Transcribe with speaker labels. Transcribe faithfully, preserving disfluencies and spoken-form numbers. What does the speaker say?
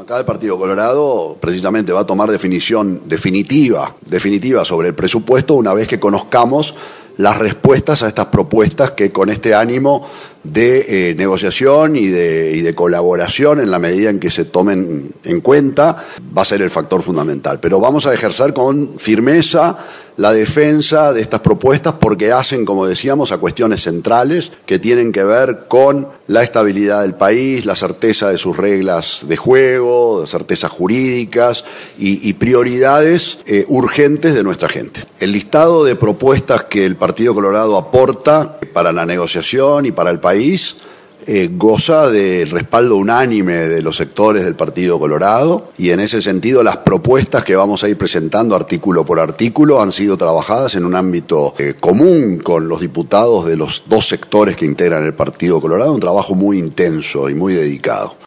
Speaker 1: Acá el Partido Colorado precisamente va a tomar definición definitiva, definitiva sobre el presupuesto una vez que conozcamos las respuestas a estas propuestas que con este ánimo de eh, negociación y de, y de colaboración en la medida en que se tomen en cuenta va a ser el factor fundamental. Pero vamos a ejercer con firmeza la defensa de estas propuestas porque hacen, como decíamos, a cuestiones centrales que tienen que ver con la estabilidad del país, la certeza de sus reglas de juego, de certezas jurídicas y, y prioridades eh, urgentes de nuestra gente. El listado de propuestas que el Partido Colorado aporta para la negociación y para el país Eh, goza del respaldo unánime de los sectores del Partido Colorado y en ese sentido las propuestas que vamos a ir presentando artículo por artículo han sido trabajadas en un ámbito eh, común con los diputados de los dos sectores que integran el Partido Colorado, un trabajo muy intenso y muy dedicado.